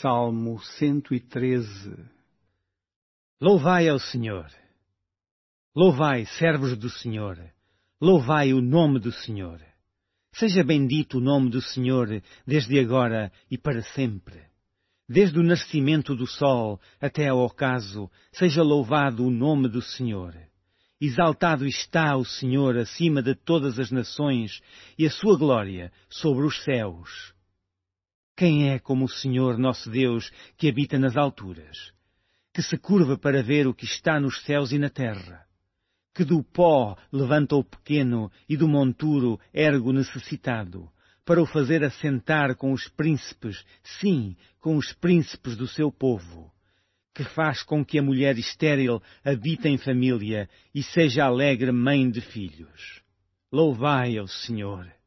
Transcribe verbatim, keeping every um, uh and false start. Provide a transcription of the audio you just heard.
Salmo cento e treze. Louvai ao Senhor. Louvai, servos do Senhor. Louvai o nome do Senhor. Seja bendito o nome do Senhor desde agora e para sempre. Desde o nascimento do sol até ao ocaso, seja louvado o nome do Senhor. Exaltado está o Senhor acima de todas as nações e a sua glória sobre os céus. Quem é como o Senhor nosso Deus, que habita nas alturas, que se curva para ver o que está nos céus e na terra, que do pó levanta o pequeno e do monturo ergue o necessitado, para o fazer assentar com os príncipes, sim, com os príncipes do seu povo, que faz com que a mulher estéril habite em família e seja alegre mãe de filhos. Louvai ao Senhor.